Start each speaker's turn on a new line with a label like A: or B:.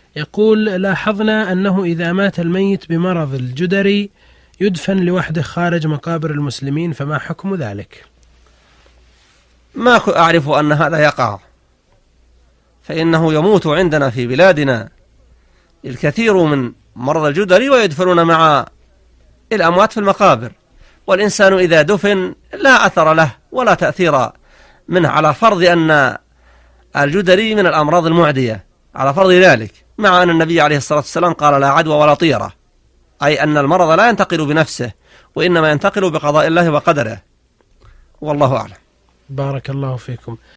A: يقول: لاحظنا أنه إذا مات الميت بمرض الجدري يدفن لوحده خارج مقابر المسلمين، فما حكم ذلك؟
B: ما أعرف أن هذا يقع، فإنه يموت عندنا في بلادنا الكثير من مرضى الجدري ويدفنون مع الأموات في المقابر، والإنسان إذا دفن لا أثر له ولا تأثير منه، على فرض أن الجدري من الأمراض المعدية، على فرض ذلك، مع أن النبي عليه الصلاة والسلام قال: لا عدوى ولا طيرة، أي أن المرض لا ينتقل بنفسه، وإنما ينتقل بقضاء الله وقدره، والله أعلم.
A: بارك الله فيكم.